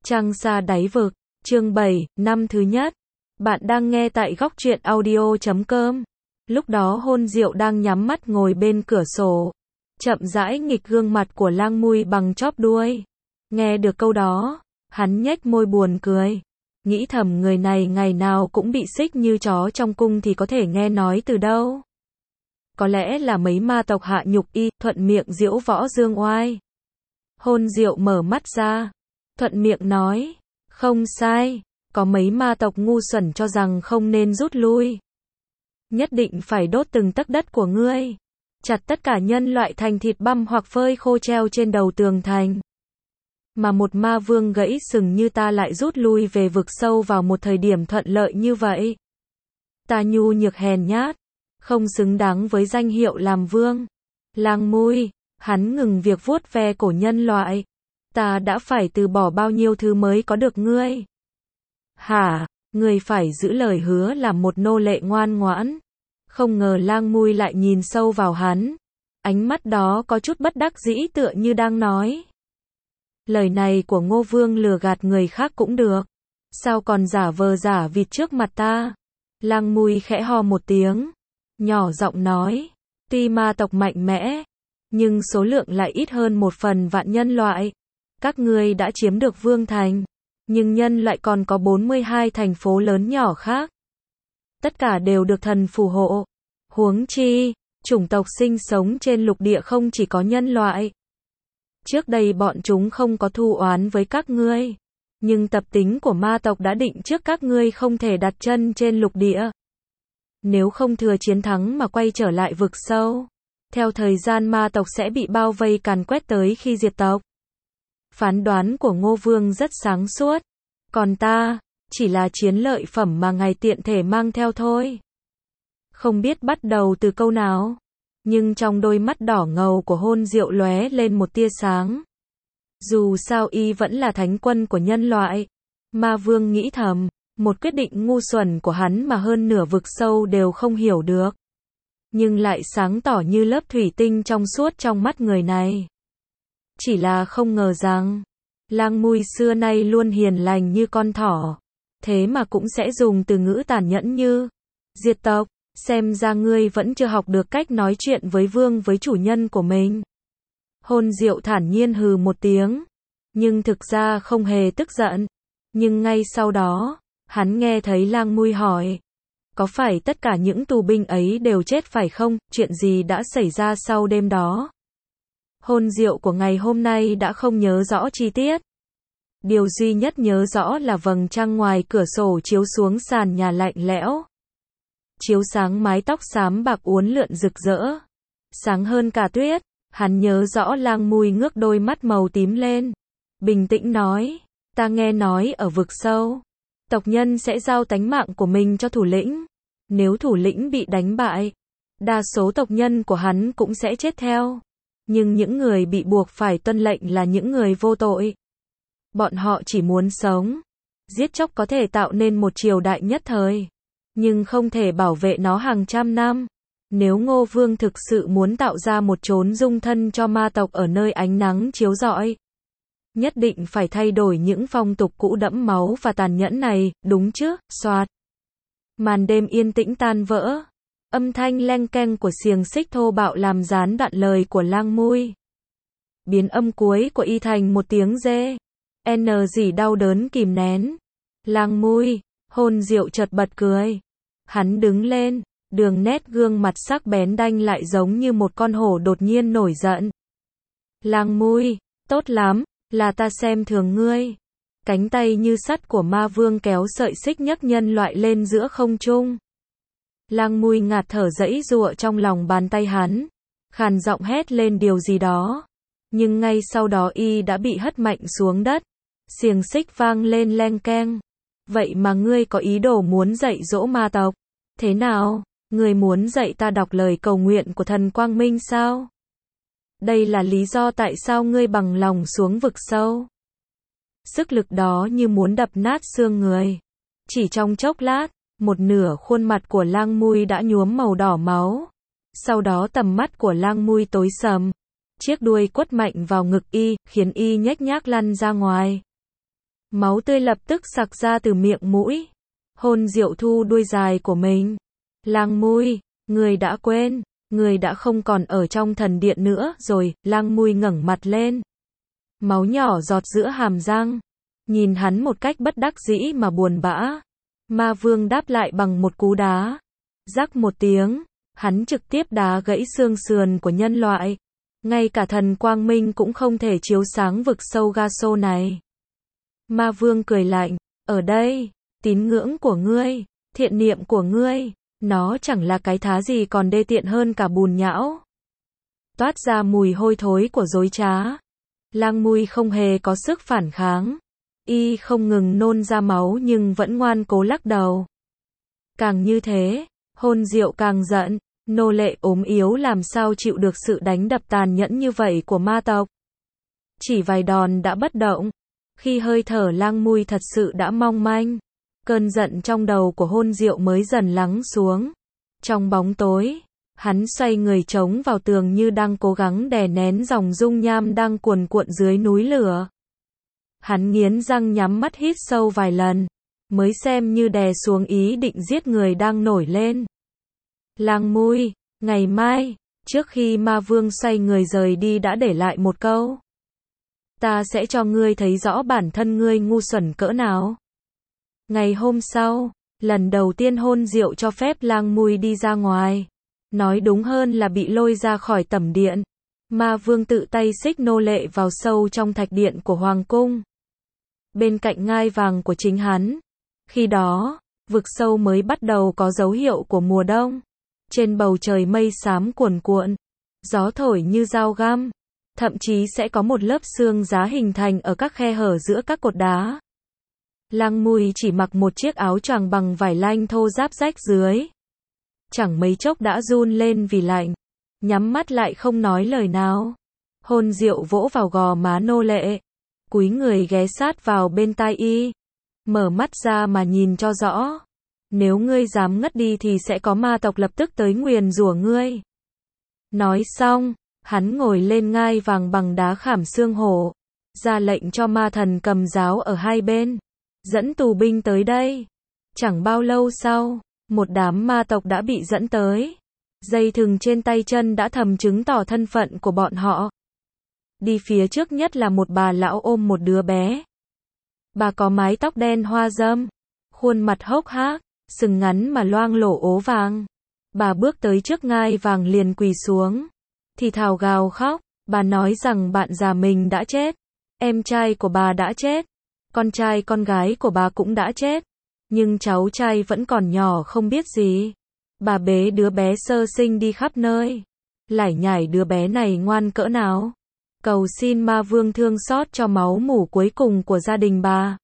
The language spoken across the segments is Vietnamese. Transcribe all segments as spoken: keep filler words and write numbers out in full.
Trăng xa đáy vực, chương bảy, năm thứ nhất. Bạn đang nghe tại góc truyện audio chấm com. Lúc đó Hôn Diệu đang nhắm mắt ngồi bên cửa sổ, chậm rãi nghịch gương mặt của Lang Mui bằng chóp đuôi. Nghe được câu đó, hắn nhếch môi buồn cười, nghĩ thầm người này ngày nào cũng bị xích như chó trong cung thì có thể nghe nói từ đâu. Có lẽ là mấy ma tộc hạ nhục y, thuận miệng diễu võ dương oai. Hôn Diệu mở mắt ra, thuận miệng nói, không sai, có mấy ma tộc ngu xuẩn cho rằng không nên rút lui. Nhất định phải đốt từng tấc đất của ngươi, chặt tất cả nhân loại thành thịt băm hoặc phơi khô treo trên đầu tường thành. Mà một ma vương gãy sừng như ta lại rút lui về vực sâu vào một thời điểm thuận lợi như vậy. Ta nhu nhược hèn nhát, không xứng đáng với danh hiệu làm vương. Lang Mui, hắn ngừng việc vuốt ve cổ nhân loại. Ta đã phải từ bỏ bao nhiêu thứ mới có được ngươi. Hả, ngươi phải giữ lời hứa làm một nô lệ ngoan ngoãn. Không ngờ Lang Mui lại nhìn sâu vào hắn. Ánh mắt đó có chút bất đắc dĩ tựa như đang nói. Lời này của Ngô Vương lừa gạt người khác cũng được. Sao còn giả vờ giả vịt trước mặt ta? Lang Mui khẽ ho một tiếng, nhỏ giọng nói, tuy ma tộc mạnh mẽ, nhưng số lượng lại ít hơn một phần vạn nhân loại. Các ngươi đã chiếm được vương thành, nhưng nhân loại còn có bốn mươi hai thành phố lớn nhỏ khác. Tất cả đều được thần phù hộ. Huống chi, chủng tộc sinh sống trên lục địa không chỉ có nhân loại. Trước đây bọn chúng không có thù oán với các ngươi, nhưng tập tính của ma tộc đã định trước các ngươi không thể đặt chân trên lục địa. Nếu không thừa chiến thắng mà quay trở lại vực sâu, theo thời gian ma tộc sẽ bị bao vây càn quét tới khi diệt tộc. Phán đoán của Ngô Vương rất sáng suốt, còn ta, chỉ là chiến lợi phẩm mà ngài tiện thể mang theo thôi. Không biết bắt đầu từ câu nào, nhưng trong đôi mắt đỏ ngầu của Hôn Diệu lóe lên một tia sáng. Dù sao y vẫn là thánh quân của nhân loại. Ma Vương nghĩ thầm, một quyết định ngu xuẩn của hắn mà hơn nửa vực sâu đều không hiểu được. Nhưng lại sáng tỏ như lớp thủy tinh trong suốt trong mắt người này. Chỉ là không ngờ rằng, Lang Mui xưa nay luôn hiền lành như con thỏ. Thế mà cũng sẽ dùng từ ngữ tàn nhẫn như diệt tộc. Xem ra ngươi vẫn chưa học được cách nói chuyện với vương với chủ nhân của mình. Hôn Diệu thản nhiên hừ một tiếng, nhưng thực ra không hề tức giận. Nhưng ngay sau đó, hắn nghe thấy Lang Mui hỏi, có phải tất cả những tù binh ấy đều chết phải không? Chuyện gì đã xảy ra sau đêm đó? Hôn Diệu của ngày hôm nay đã không nhớ rõ chi tiết. Điều duy nhất nhớ rõ là vầng trăng ngoài cửa sổ chiếu xuống sàn nhà lạnh lẽo, chiếu sáng mái tóc xám bạc uốn lượn rực rỡ, sáng hơn cả tuyết. Hắn nhớ rõ Lang Mui ngước đôi mắt màu tím lên, bình tĩnh nói, ta nghe nói ở vực sâu, tộc nhân sẽ giao tánh mạng của mình cho thủ lĩnh. Nếu thủ lĩnh bị đánh bại, đa số tộc nhân của hắn cũng sẽ chết theo. Nhưng những người bị buộc phải tuân lệnh là những người vô tội. Bọn họ chỉ muốn sống. Giết chóc có thể tạo nên một triều đại nhất thời, nhưng không thể bảo vệ nó hàng trăm năm. Nếu Ngô Vương thực sự muốn tạo ra một chốn dung thân cho ma tộc ở nơi ánh nắng chiếu rọi, nhất định phải thay đổi những phong tục cũ đẫm máu và tàn nhẫn này, đúng chứ? Soạt. Màn đêm yên tĩnh tan vỡ. Âm thanh leng keng của xiềng xích thô bạo làm gián đoạn lời của Lang Mui. Biến âm cuối của y thành một tiếng rê. N gì đau đớn kìm nén. Lang Mui, Hôn Diệu chợt bật cười. Hắn đứng lên, đường nét gương mặt sắc bén đanh lại giống như một con hổ đột nhiên nổi giận. Lang Mui, tốt lắm, là ta xem thường ngươi. Cánh tay như sắt của ma vương kéo sợi xích nhấc nhân loại lên giữa không trung. Lang Mui ngạt thở giãy giụa trong lòng bàn tay hắn, khàn giọng hét lên điều gì đó. Nhưng ngay sau đó y đã bị hất mạnh xuống đất. Xiềng xích vang lên leng keng. Vậy mà ngươi có ý đồ muốn dạy dỗ ma tộc? Thế nào, ngươi muốn dạy ta đọc lời cầu nguyện của thần Quang Minh sao? Đây là lý do tại sao ngươi bằng lòng xuống vực sâu. Sức lực đó như muốn đập nát xương người. Chỉ trong chốc lát, một nửa khuôn mặt của Lang Mui đã nhuốm màu đỏ máu. Sau đó tầm mắt của Lang Mui tối sầm. Chiếc đuôi quất mạnh vào ngực y, khiến y nhếch nhác lăn ra ngoài. Máu tươi lập tức sặc ra từ miệng mũi. Hôn Diệu thu đuôi dài của mình. Lang Mui, người đã quên, người đã không còn ở trong thần điện nữa rồi. Lang Mui ngẩng mặt lên. Máu nhỏ giọt giữa hàm răng. Nhìn hắn một cách bất đắc dĩ mà buồn bã. Ma Vương đáp lại bằng một cú đá. Rắc một tiếng, hắn trực tiếp đá gãy xương sườn của nhân loại. Ngay cả thần quang minh cũng không thể chiếu sáng vực sâu Gaso này. Ma Vương cười lạnh, ở đây, tín ngưỡng của ngươi, thiện niệm của ngươi, nó chẳng là cái thá gì còn đê tiện hơn cả bùn nhão. Toát ra mùi hôi thối của dối trá. Lang Mui không hề có sức phản kháng. Y không ngừng nôn ra máu nhưng vẫn ngoan cố lắc đầu. Càng như thế, Hôn Diệu càng giận, nô lệ ốm yếu làm sao chịu được sự đánh đập tàn nhẫn như vậy của ma tộc. Chỉ vài đòn đã bất động, khi hơi thở Lang Mui thật sự đã mong manh, cơn giận trong đầu của Hôn Diệu mới dần lắng xuống. Trong bóng tối, hắn xoay người chống vào tường như đang cố gắng đè nén dòng dung nham đang cuồn cuộn dưới núi lửa. Hắn nghiến răng nhắm mắt hít sâu vài lần, mới xem như đè xuống ý định giết người đang nổi lên. Lang Mui, ngày mai, trước khi Ma Vương xoay người rời đi đã để lại một câu. Ta sẽ cho ngươi thấy rõ bản thân ngươi ngu xuẩn cỡ nào. Ngày hôm sau, lần đầu tiên Hôn Diệu cho phép Lang Mui đi ra ngoài. Nói đúng hơn là bị lôi ra khỏi tẩm điện. Ma Vương tự tay xích nô lệ vào sâu trong thạch điện của Hoàng cung. Bên cạnh ngai vàng của chính hắn. Khi đó, vực sâu mới bắt đầu có dấu hiệu của mùa đông. Trên bầu trời mây xám cuồn cuộn. Gió thổi như dao găm. Thậm chí sẽ có một lớp sương giá hình thành ở các khe hở giữa các cột đá. Lang Mui chỉ mặc một chiếc áo choàng bằng vải lanh thô ráp rách dưới. Chẳng mấy chốc đã run lên vì lạnh. Nhắm mắt lại không nói lời nào. Hôn Diệu vỗ vào gò má nô lệ. Cúi người ghé sát vào bên tai y. Mở mắt ra mà nhìn cho rõ. Nếu ngươi dám ngất đi thì sẽ có ma tộc lập tức tới nguyền rủa ngươi. Nói xong, hắn ngồi lên ngai vàng bằng đá khảm xương hổ. Ra lệnh cho ma thần cầm giáo ở hai bên. Dẫn tù binh tới đây. Chẳng bao lâu sau, một đám ma tộc đã bị dẫn tới. Dây thừng trên tay chân đã thầm chứng tỏ thân phận của bọn họ. Đi phía trước nhất là một bà lão ôm một đứa bé. Bà có mái tóc đen hoa râm, khuôn mặt hốc hác, sừng ngắn mà loang lổ ố vàng. Bà bước tới trước ngai vàng liền quỳ xuống, thì thào gào khóc. Bà nói rằng bạn già mình đã chết, em trai của bà đã chết, con trai con gái của bà cũng đã chết, nhưng cháu trai vẫn còn nhỏ không biết gì. Bà bế đứa bé sơ sinh đi khắp nơi, lải nhải đứa bé này ngoan cỡ nào. Cầu xin Ma Vương thương xót cho máu mủ cuối cùng của gia đình bà.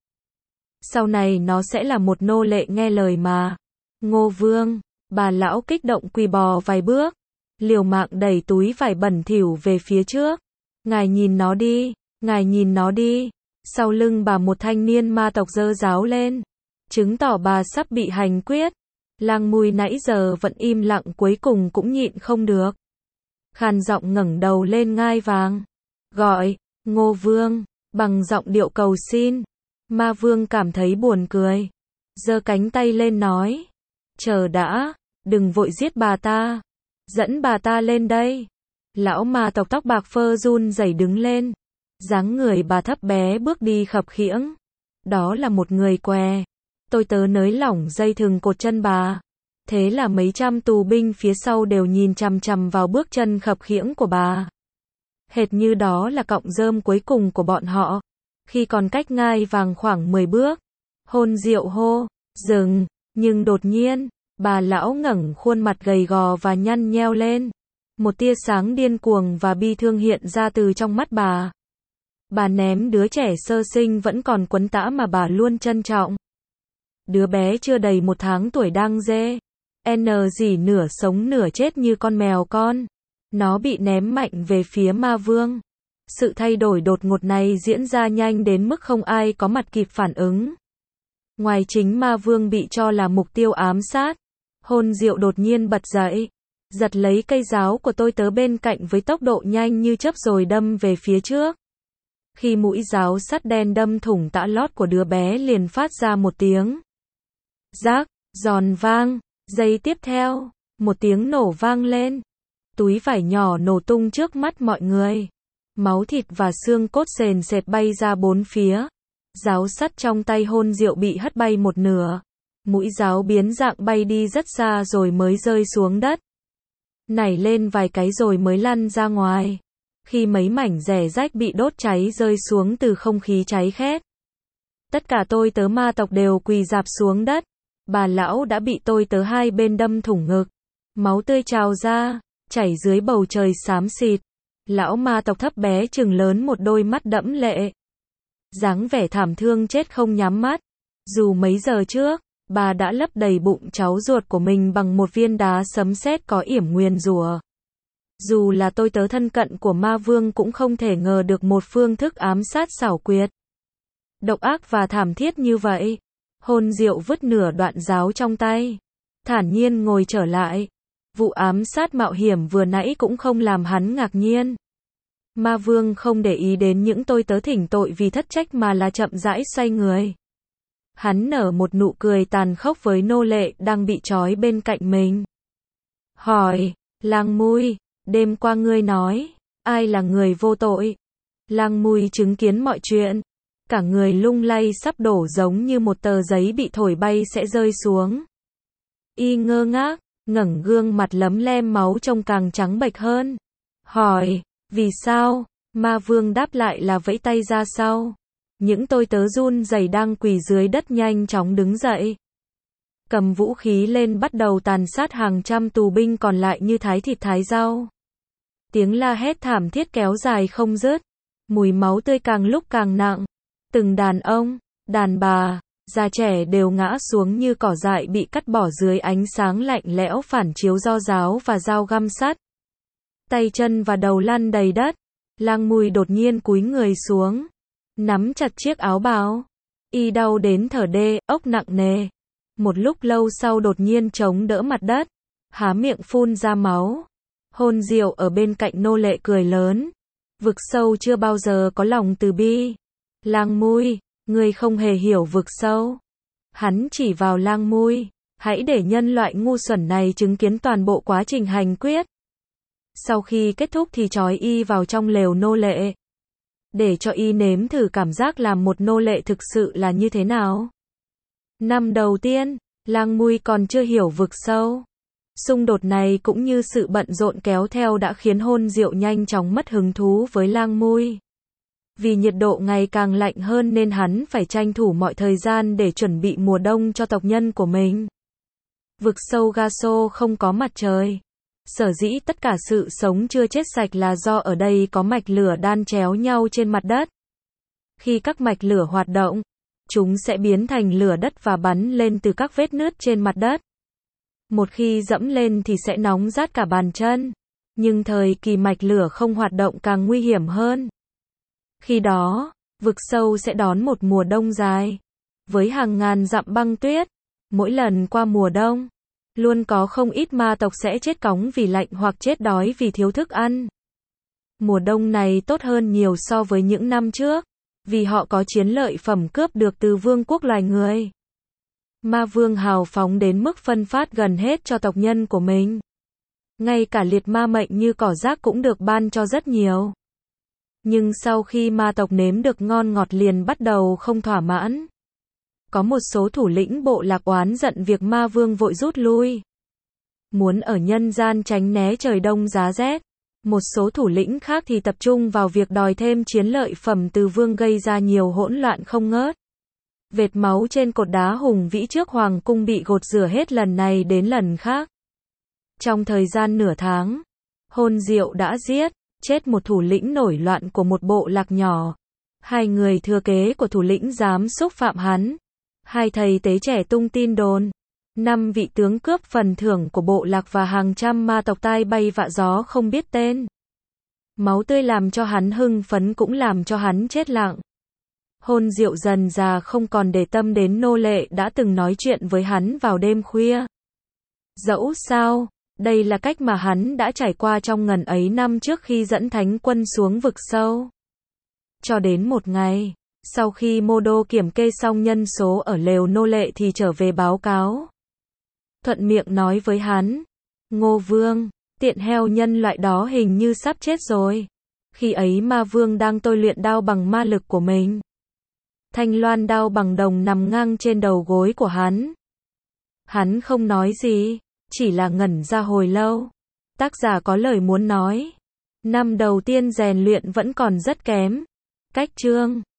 Sau này nó sẽ là một nô lệ nghe lời mà. Ngô Vương, bà lão kích động quỳ bò vài bước, liều mạng đẩy túi vải bẩn thỉu về phía trước. Ngài nhìn nó đi, ngài nhìn nó đi. Sau lưng bà một thanh niên ma tộc giơ giáo lên, chứng tỏ bà sắp bị hành quyết. Lang Mui nãy giờ vẫn im lặng cuối cùng cũng nhịn không được. Khàn giọng ngẩng đầu lên ngai vàng. Gọi, Ngô Vương, bằng giọng điệu cầu xin. Ma Vương cảm thấy buồn cười. Giơ cánh tay lên nói. Chờ đã, đừng vội giết bà ta. Dẫn bà ta lên đây. Lão ma tộc tóc bạc phơ run rẩy đứng lên. Dáng người bà thấp bé bước đi khập khiễng. Đó là một người què. Tôi tớ nới lỏng dây thừng cột chân bà. Thế là mấy trăm tù binh phía sau đều nhìn chằm chằm vào bước chân khập khiễng của bà. Hệt như đó là cọng rơm cuối cùng của bọn họ. Khi còn cách ngai vàng khoảng mười bước, Hôn Diệu hô, dừng, nhưng đột nhiên, bà lão ngẩng khuôn mặt gầy gò và nhăn nheo lên. Một tia sáng điên cuồng và bi thương hiện ra từ trong mắt bà. Bà ném đứa trẻ sơ sinh vẫn còn quấn tã mà bà luôn trân trọng. Đứa bé chưa đầy một tháng tuổi đang dê. N gì nửa sống nửa chết như con mèo con. Nó bị ném mạnh về phía Ma Vương. Sự thay đổi đột ngột này diễn ra nhanh đến mức không ai có mặt kịp phản ứng. Ngoài chính Ma Vương bị cho là mục tiêu ám sát, Hôn Diệu đột nhiên bật dậy, giật lấy cây giáo của tôi tớ bên cạnh với tốc độ nhanh như chớp rồi đâm về phía trước. Khi mũi giáo sắt đen đâm thủng tã lót của đứa bé liền phát ra một tiếng rác, giòn vang. Giây tiếp theo, một tiếng nổ vang lên. Túi vải nhỏ nổ tung trước mắt mọi người. Máu thịt và xương cốt sền sệt bay ra bốn phía. Giáo sắt trong tay Hôn Diệu bị hất bay một nửa. Mũi giáo biến dạng bay đi rất xa rồi mới rơi xuống đất. Nảy lên vài cái rồi mới lăn ra ngoài. Khi mấy mảnh rẻ rách bị đốt cháy rơi xuống từ không khí cháy khét. Tất cả tôi tớ ma tộc đều quỳ rạp xuống đất. Bà lão đã bị tôi tớ hai bên đâm thủng ngực. Máu tươi trào ra, chảy dưới bầu trời xám xịt. Lão ma tộc thấp bé chừng lớn một đôi mắt đẫm lệ. Dáng vẻ thảm thương chết không nhắm mắt. Dù mấy giờ trước, bà đã lấp đầy bụng cháu ruột của mình bằng một viên đá sấm sét có yểm nguyền rủa. Dù là tôi tớ thân cận của ma vương cũng không thể ngờ được một phương thức ám sát xảo quyệt, độc ác và thảm thiết như vậy. Hôn Diệu vứt nửa đoạn giáo trong tay, thản nhiên ngồi trở lại. Vụ ám sát mạo hiểm vừa nãy cũng không làm hắn ngạc nhiên. Ma vương không để ý đến những tôi tớ thỉnh tội vì thất trách mà là chậm rãi xoay người. Hắn nở một nụ cười tàn khốc với nô lệ đang bị trói bên cạnh mình. Hỏi, Lang Mui, đêm qua ngươi nói, ai là người vô tội? Lang Mui chứng kiến mọi chuyện. Cả người lung lay sắp đổ giống như một tờ giấy bị thổi bay sẽ rơi xuống. Y ngơ ngác, ngẩng gương mặt lấm lem máu trông càng trắng bệch hơn. Hỏi, vì sao? Ma vương đáp lại là vẫy tay ra sau. Những tôi tớ run rẩy đang quỳ dưới đất nhanh chóng đứng dậy. Cầm vũ khí lên bắt đầu tàn sát hàng trăm tù binh còn lại như thái thịt thái rau. Tiếng la hét thảm thiết kéo dài không dứt. Mùi máu tươi càng lúc càng nặng. Từng đàn ông, đàn bà, già trẻ đều ngã xuống như cỏ dại bị cắt bỏ dưới ánh sáng lạnh lẽo phản chiếu do giáo và dao găm sắt. Tay chân và đầu lăn đầy đất. Lang Mui đột nhiên cúi người xuống, nắm chặt chiếc áo bào. Y đau đến thở đê, ốc nặng nề. Một lúc lâu sau đột nhiên chống đỡ mặt đất, há miệng phun ra máu. Hôn Diệu ở bên cạnh nô lệ cười lớn. Vực sâu chưa bao giờ có lòng từ bi. Lang Mui, ngươi không hề hiểu vực sâu. Hắn chỉ vào Lang Mui, hãy để nhân loại ngu xuẩn này chứng kiến toàn bộ quá trình hành quyết. Sau khi kết thúc thì trói y vào trong lều nô lệ. Để cho y nếm thử cảm giác làm một nô lệ thực sự là như thế nào. Năm đầu tiên, Lang Mui còn chưa hiểu vực sâu. Xung đột này cũng như sự bận rộn kéo theo đã khiến Hôn Diệu nhanh chóng mất hứng thú với Lang Mui. Vì nhiệt độ ngày càng lạnh hơn nên hắn phải tranh thủ mọi thời gian để chuẩn bị mùa đông cho tộc nhân của mình. Vực sâu Gaso không có mặt trời. Sở dĩ tất cả sự sống chưa chết sạch là do ở đây có mạch lửa đan chéo nhau trên mặt đất. Khi các mạch lửa hoạt động, chúng sẽ biến thành lửa đất và bắn lên từ các vết nứt trên mặt đất. Một khi dẫm lên thì sẽ nóng rát cả bàn chân. Nhưng thời kỳ mạch lửa không hoạt động càng nguy hiểm hơn. Khi đó, vực sâu sẽ đón một mùa đông dài. Với hàng ngàn dặm băng tuyết, mỗi lần qua mùa đông, luôn có không ít ma tộc sẽ chết cóng vì lạnh hoặc chết đói vì thiếu thức ăn. Mùa đông này tốt hơn nhiều so với những năm trước, vì họ có chiến lợi phẩm cướp được từ vương quốc loài người. Ma vương hào phóng đến mức phân phát gần hết cho tộc nhân của mình. Ngay cả liệt ma mệnh như cỏ rác cũng được ban cho rất nhiều. Nhưng sau khi ma tộc nếm được ngon ngọt liền bắt đầu không thỏa mãn. Có một số thủ lĩnh bộ lạc oán giận việc ma vương vội rút lui. Muốn ở nhân gian tránh né trời đông giá rét. Một số thủ lĩnh khác thì tập trung vào việc đòi thêm chiến lợi phẩm từ vương gây ra nhiều hỗn loạn không ngớt. Vệt máu trên cột đá hùng vĩ trước hoàng cung bị gột rửa hết lần này đến lần khác. Trong thời gian nửa tháng, Hôn Diệu đã giết chết một thủ lĩnh nổi loạn của một bộ lạc nhỏ. Hai người thừa kế của thủ lĩnh dám xúc phạm hắn. Hai thầy tế trẻ tung tin đồn. Năm vị tướng cướp phần thưởng của bộ lạc và hàng trăm ma tộc tai bay vạ gió không biết tên. Máu tươi làm cho hắn hưng phấn cũng làm cho hắn chết lặng. Hôn Diệu dần già không còn để tâm đến nô lệ đã từng nói chuyện với hắn vào đêm khuya. Dẫu sao, đây là cách mà hắn đã trải qua trong ngần ấy năm trước khi dẫn thánh quân xuống vực sâu. Cho đến một ngày, sau khi Mô Đô kiểm kê xong nhân số ở lều nô lệ thì trở về báo cáo. Thuận miệng nói với hắn, Ngô Vương, tiện heo nhân loại đó hình như sắp chết rồi. Khi ấy Ma Vương đang tôi luyện đao bằng ma lực của mình. Thanh loan đao bằng đồng nằm ngang trên đầu gối của hắn. Hắn không nói gì, chỉ là ngẩn ra hồi lâu. Tác giả có lời muốn nói. Năm đầu tiên rèn luyện vẫn còn rất kém. Cách chương